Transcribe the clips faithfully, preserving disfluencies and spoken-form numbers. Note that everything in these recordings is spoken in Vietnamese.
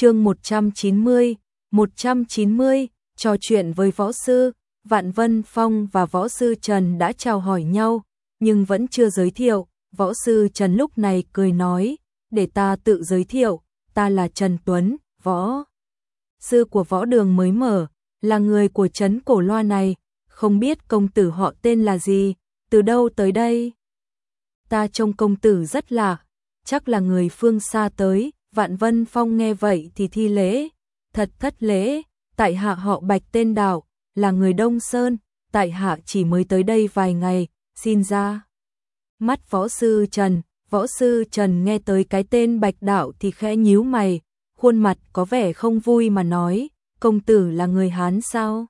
Chương một trăm chín mươi, một trăm chín mươi, trò chuyện với võ sư. Vạn Vân Phong và võ sư Trần đã chào hỏi nhau, nhưng vẫn chưa giới thiệu. Võ sư Trần lúc này cười nói, để ta tự giới thiệu, ta là Trần Tuấn, võ sư của võ đường mới mở, là người của trấn Cổ Loa này, không biết công tử họ tên là gì, từ đâu tới đây? Ta trông công tử rất lạ, chắc là người phương xa tới. Vạn Vân Phong nghe vậy thì thi lễ, thật thất lễ, tại hạ họ Bạch tên Đạo, là người Đông Sơn, tại hạ chỉ mới tới đây vài ngày, xin ra mắt võ sư Trần. Võ sư Trần nghe tới cái tên Bạch Đạo thì khẽ nhíu mày, khuôn mặt có vẻ không vui mà nói, công tử là người Hán sao?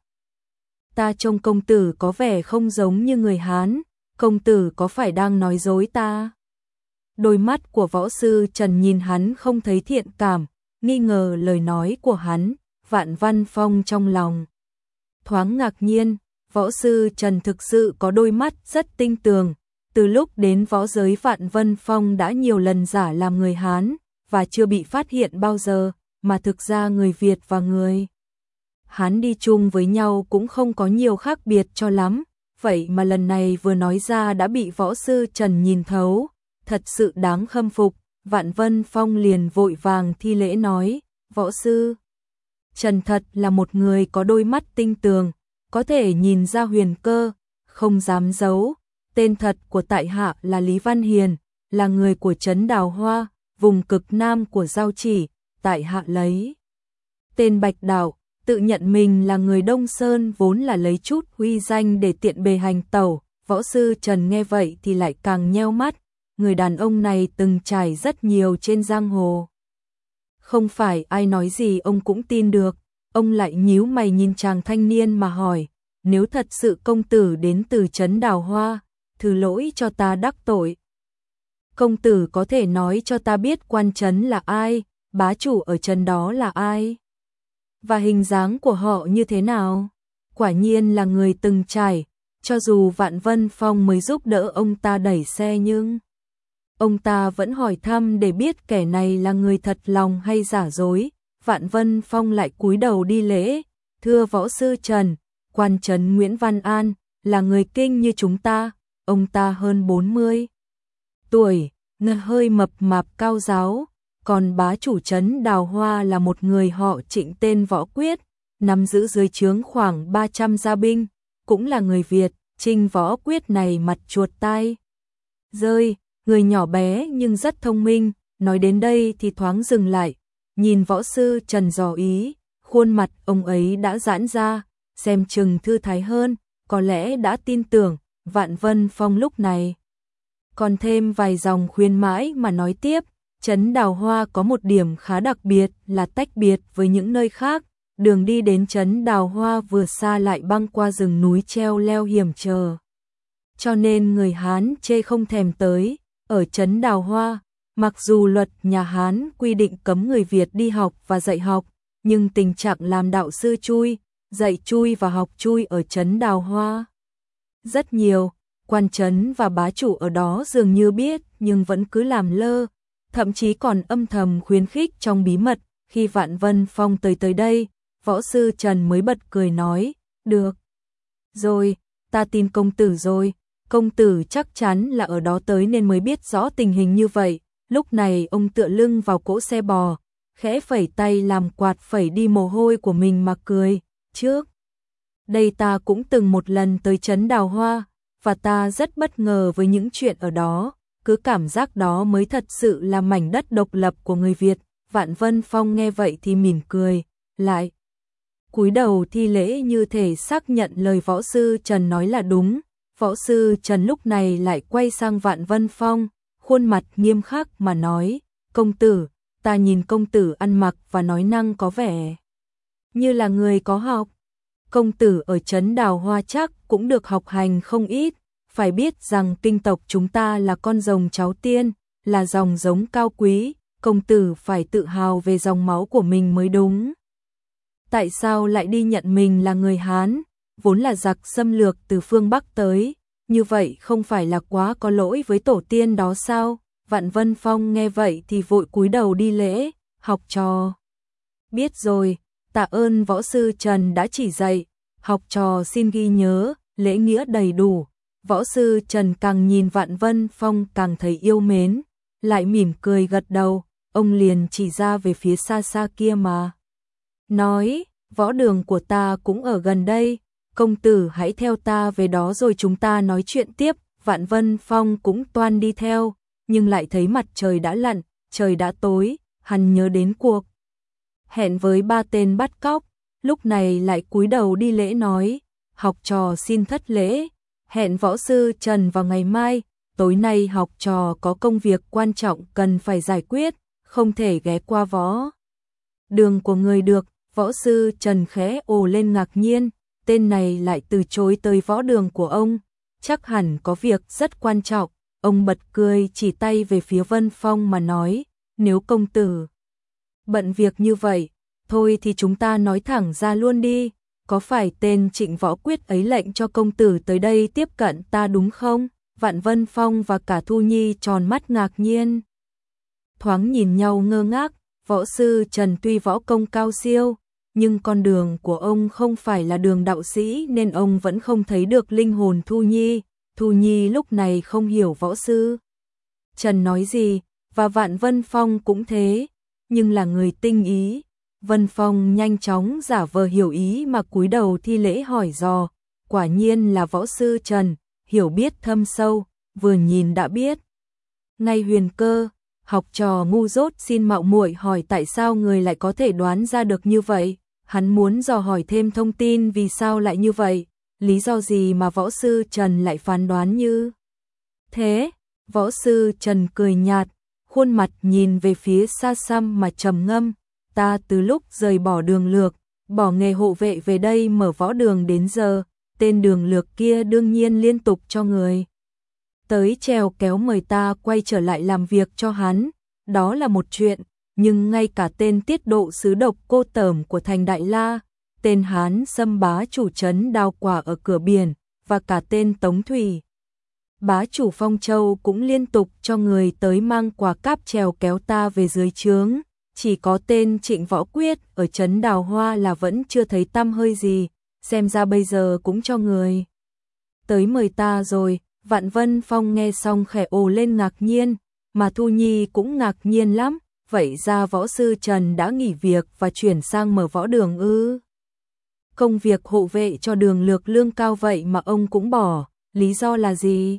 Ta trông công tử có vẻ không giống như người Hán, công tử có phải đang nói dối ta? Đôi mắt của võ sư Trần nhìn hắn không thấy thiện cảm, nghi ngờ lời nói của hắn. Vạn Văn Phong trong lòng thoáng ngạc nhiên, võ sư Trần thực sự có đôi mắt rất tinh tường. Từ lúc đến võ giới, Vạn Vân Phong đã nhiều lần giả làm người Hán và chưa bị phát hiện bao giờ, mà thực ra người Việt và người Hán đi chung với nhau cũng không có nhiều khác biệt cho lắm, vậy mà lần này vừa nói ra đã bị võ sư Trần nhìn thấu, thật sự đáng khâm phục. Vạn Vân Phong liền vội vàng thi lễ nói, võ sư Trần thật là một người có đôi mắt tinh tường, có thể nhìn ra huyền cơ, không dám giấu. Tên thật của tại hạ là Lý Văn Hiền, là người của trấn Đào Hoa, vùng cực nam của Giao Chỉ. Tại hạ lấy tên Bạch Đạo, tự nhận mình là người Đông Sơn, vốn là lấy chút uy danh để tiện bề hành tẩu. Võ sư Trần nghe vậy thì lại càng nheo mắt, người đàn ông này từng trải rất nhiều trên giang hồ, không phải ai nói gì ông cũng tin được. Ông lại nhíu mày nhìn chàng thanh niên mà hỏi, nếu thật sự công tử đến từ trấn Đào Hoa, thứ lỗi cho ta đắc tội. Công tử có thể nói cho ta biết quan trấn là ai, bá chủ ở trấn đó là ai, và hình dáng của họ như thế nào? Quả nhiên là người từng trải, cho dù Vạn Vân Phong mới giúp đỡ ông ta đẩy xe nhưng ông ta vẫn hỏi thăm để biết kẻ này là người thật lòng hay giả dối. Vạn Vân Phong lại cúi đầu đi lễ, thưa võ sư Trần, quan trấn Nguyễn Văn An là người Kinh như chúng ta, ông ta hơn bốn mươi tuổi, ngờ hơi mập mạp cao ráo, còn bá chủ trấn Đào Hoa là một người họ Trịnh tên Võ Quyết, nắm giữ dưới trướng khoảng ba trăm gia binh, cũng là người Việt. Trinh Võ Quyết này mặt chuột tai rơi, người nhỏ bé nhưng rất thông minh. Nói đến đây thì thoáng dừng lại, nhìn võ sư Trần dò ý, khuôn mặt ông ấy đã giãn ra, xem chừng thư thái hơn, có lẽ đã tin tưởng. Vạn Vân Phong lúc này còn thêm vài dòng khuyên mãi mà nói tiếp, trấn Đào Hoa có một điểm khá đặc biệt là tách biệt với những nơi khác, đường đi đến trấn Đào Hoa vừa xa lại băng qua rừng núi treo leo hiểm trở, cho nên người Hán chê không thèm tới. Ở trấn Đào Hoa, mặc dù luật nhà Hán quy định cấm người Việt đi học và dạy học, nhưng tình trạng làm đạo sư chui, dạy chui và học chui ở trấn Đào Hoa rất nhiều. Quan trấn và bá chủ ở đó dường như biết nhưng vẫn cứ làm lơ, thậm chí còn âm thầm khuyến khích trong bí mật. Khi Vạn Vân Phong tới tới đây, võ sư Trần mới bật cười nói, được rồi, ta tin công tử rồi, công tử chắc chắn là ở đó tới nên mới biết rõ tình hình như vậy. Lúc này ông tựa lưng vào cỗ xe bò, khẽ phẩy tay làm quạt phẩy đi mồ hôi của mình mà cười, trước đây ta cũng từng một lần tới trấn Đào Hoa, và ta rất bất ngờ với những chuyện ở đó, cứ cảm giác đó mới thật sự là mảnh đất độc lập của người Việt. Vạn Vân Phong nghe vậy thì mỉm cười, lại cúi đầu thi lễ như thể xác nhận lời võ sư Trần nói là đúng. Võ sư Trần lúc này lại quay sang Vạn Vân Phong, khuôn mặt nghiêm khắc mà nói, công tử, ta nhìn công tử ăn mặc và nói năng có vẻ như là người có học. Công tử ở trấn Đào Hoa chắc cũng được học hành không ít, phải biết rằng kinh tộc chúng ta là con rồng cháu tiên, là dòng giống cao quý, công tử phải tự hào về dòng máu của mình mới đúng. Tại sao lại đi nhận mình là người Hán, vốn là giặc xâm lược từ phương Bắc tới, như vậy không phải là quá có lỗi với tổ tiên đó sao? Vạn Vân Phong nghe vậy thì vội cúi đầu đi lễ, học trò Biết rồi, tạ ơn võ sư Trần đã chỉ dạy, học trò xin ghi nhớ, lễ nghĩa đầy đủ. Võ sư Trần càng nhìn Vạn Vân Phong càng thấy yêu mến, lại mỉm cười gật đầu, ông liền chỉ ra về phía xa xa kia mà. Nói, võ đường của ta cũng ở gần đây, công tử hãy theo ta về đó rồi chúng ta nói chuyện tiếp. Vạn Vân Phong cũng toan đi theo, nhưng lại thấy mặt trời đã lặn, trời đã tối, hắn nhớ đến cuộc hẹn với ba tên bắt cóc, lúc này lại cúi đầu đi lễ nói, học trò xin thất lễ, hẹn võ sư Trần vào ngày mai, tối nay học trò có công việc quan trọng cần phải giải quyết, không thể ghé qua võ đường của người được. Võ sư Trần khẽ ồ lên ngạc nhiên, tên này lại từ chối tới võ đường của ông, chắc hẳn có việc rất quan trọng. Ông bật cười chỉ tay về phía Vân Phong mà nói, nếu công tử bận việc như vậy, thôi thì chúng ta nói thẳng ra luôn đi, có phải tên Trịnh Võ Quyết ấy lệnh cho công tử tới đây tiếp cận ta đúng không? Vạn Vân Phong và cả Thu Nhi tròn mắt ngạc nhiên, thoáng nhìn nhau ngơ ngác. Võ sư Trần tuy võ công cao siêu, nhưng con đường của ông không phải là đường đạo sĩ nên ông vẫn không thấy được linh hồn Thu Nhi. Thu Nhi lúc này không hiểu võ sư Trần nói gì, và Vạn Vân Phong cũng thế, nhưng là người tinh ý. Vân Phong nhanh chóng giả vờ hiểu ý mà cúi đầu thi lễ hỏi dò, quả nhiên là võ sư Trần, hiểu biết thâm sâu, vừa nhìn đã biết. Ngay Huyền Cơ, học trò ngu dốt xin mạo muội hỏi tại sao người lại có thể đoán ra được như vậy, hắn muốn dò hỏi thêm thông tin vì sao lại như vậy, lý do gì mà võ sư Trần lại phán đoán như thế. Võ sư Trần cười nhạt, khuôn mặt nhìn về phía xa xăm mà trầm ngâm, ta từ lúc rời bỏ đường lược, bỏ nghề hộ vệ về đây mở võ đường đến giờ, tên đường lược kia đương nhiên liên tục cho người tới trèo kéo mời ta quay trở lại làm việc cho hắn, đó là một chuyện, nhưng ngay cả tên tiết độ sứ độc cô tởm của thành Đại La, tên Hán xâm bá chủ trấn Đao Quả ở cửa biển, và cả tên Tống Thủy bá chủ Phong Châu cũng liên tục cho người tới mang quà cáp trèo kéo ta về dưới trướng, chỉ có tên Trịnh Võ Quyết ở trấn Đào Hoa là vẫn chưa thấy tăm hơi gì, xem ra bây giờ cũng cho người tới mời ta rồi. Vạn Vân Phong nghe xong khẽ ồ lên ngạc nhiên, mà Thu Nhi cũng ngạc nhiên lắm, vậy ra võ sư Trần đã nghỉ việc và chuyển sang mở võ đường ư? Công việc hộ vệ cho đường lược lương cao vậy mà ông cũng bỏ, lý do là gì?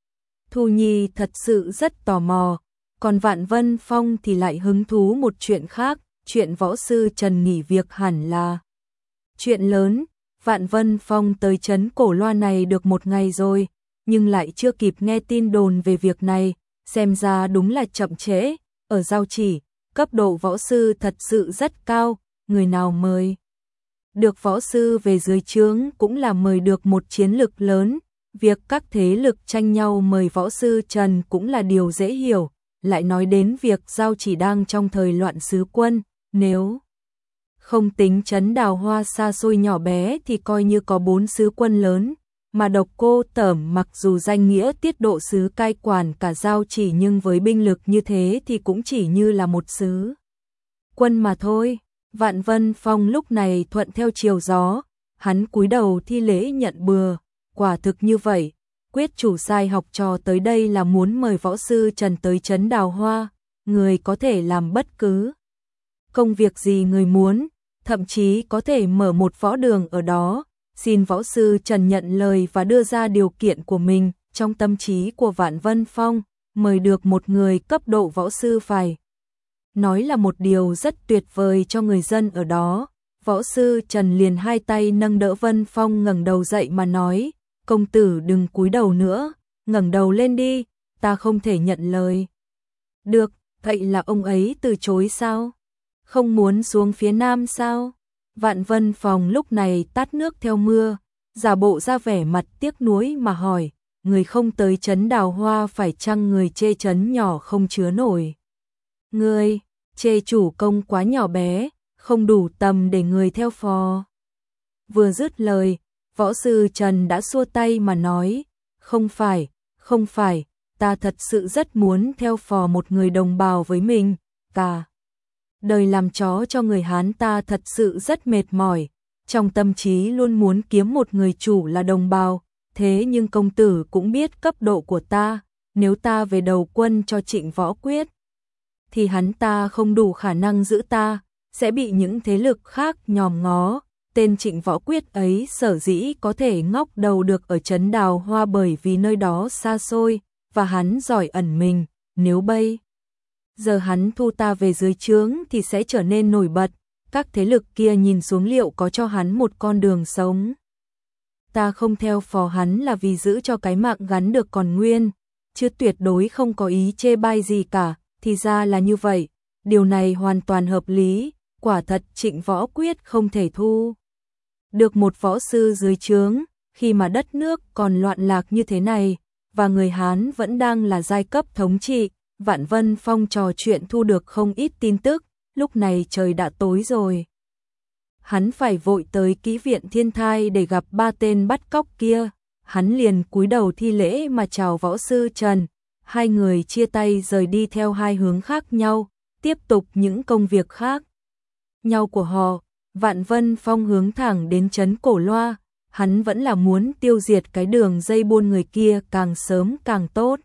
Thu Nhi thật sự rất tò mò, còn Vạn Vân Phong thì lại hứng thú một chuyện khác, chuyện võ sư Trần nghỉ việc hẳn là chuyện lớn. Vạn Vân Phong tới trấn Cổ Loa này được một ngày rồi, nhưng lại chưa kịp nghe tin đồn về việc này, xem ra đúng là chậm trễ. Ở Giao Chỉ, cấp độ võ sư thật sự rất cao, người nào mời được võ sư về dưới trướng cũng là mời được một chiến lực lớn, việc các thế lực tranh nhau mời võ sư Trần cũng là điều dễ hiểu, lại nói đến việc Giao Chỉ đang trong thời loạn sứ quân, nếu không tính trấn Đào Hoa xa xôi nhỏ bé thì coi như có bốn sứ quân lớn, mà độc cô tởm mặc dù danh nghĩa tiết độ sứ cai quản cả Giao Chỉ nhưng với binh lực như thế thì cũng chỉ như là một sứ quân mà thôi. Vạn Vân Phong lúc này thuận theo chiều gió, hắn cúi đầu thi lễ nhận bừa, quả thực như vậy, Quyết chủ sai học trò tới đây là muốn mời võ sư Trần tới trấn Đào Hoa, người có thể làm bất cứ công việc gì người muốn, thậm chí có thể mở một võ đường ở đó. Xin võ sư Trần nhận lời và đưa ra điều kiện của mình. Trong tâm trí của Vạn Vân Phong, mời được một người cấp độ võ sư phải nói là một điều rất tuyệt vời cho người dân ở đó. Võ sư Trần liền hai tay nâng đỡ Vân Phong ngẩng đầu dậy mà nói, công tử đừng cúi đầu nữa, ngẩng đầu lên đi, ta không thể nhận lời. Được, vậy là ông ấy từ chối sao? Không muốn xuống phía nam sao? Vạn Vân Phong lúc này tát nước theo mưa, giả bộ ra vẻ mặt tiếc nuối mà hỏi, người không tới trấn Đào Hoa phải chăng người chê trấn nhỏ không chứa nổi? Người chê chủ công quá nhỏ bé, không đủ tầm để người theo phò. Vừa dứt lời, võ sư Trần đã xua tay mà nói, không phải, không phải, ta thật sự rất muốn theo phò một người đồng bào với mình, cả đời làm chó cho người Hán ta thật sự rất mệt mỏi, trong tâm trí luôn muốn kiếm một người chủ là đồng bào, thế nhưng công tử cũng biết cấp độ của ta, nếu ta về đầu quân cho Trịnh Võ Quyết, thì hắn ta không đủ khả năng giữ ta, sẽ bị những thế lực khác nhòm ngó. Tên Trịnh Võ Quyết ấy sở dĩ có thể ngóc đầu được ở trấn Đào Hoa bởi vì nơi đó xa xôi, và hắn giỏi ẩn mình, nếu bây giờ hắn thu ta về dưới trướng thì sẽ trở nên nổi bật, các thế lực kia nhìn xuống liệu có cho hắn một con đường sống. Ta không theo phò hắn là vì giữ cho cái mạng gắn được còn nguyên, chứ tuyệt đối không có ý chê bai gì cả, thì ra là như vậy, điều này hoàn toàn hợp lý, quả thật Trịnh Võ Quyết không thể thu được một võ sư dưới trướng, khi mà đất nước còn loạn lạc như thế này, và người Hán vẫn đang là giai cấp thống trị. Vạn Vân Phong trò chuyện thu được không ít tin tức, lúc này trời đã tối rồi. Hắn phải vội tới kỹ viện Thiên Thai để gặp ba tên bắt cóc kia, hắn liền cúi đầu thi lễ mà chào võ sư Trần, hai người chia tay rời đi theo hai hướng khác nhau, tiếp tục những công việc khác nhau của họ. Vạn Vân Phong hướng thẳng đến trấn Cổ Loa, hắn vẫn là muốn tiêu diệt cái đường dây buôn người kia càng sớm càng tốt.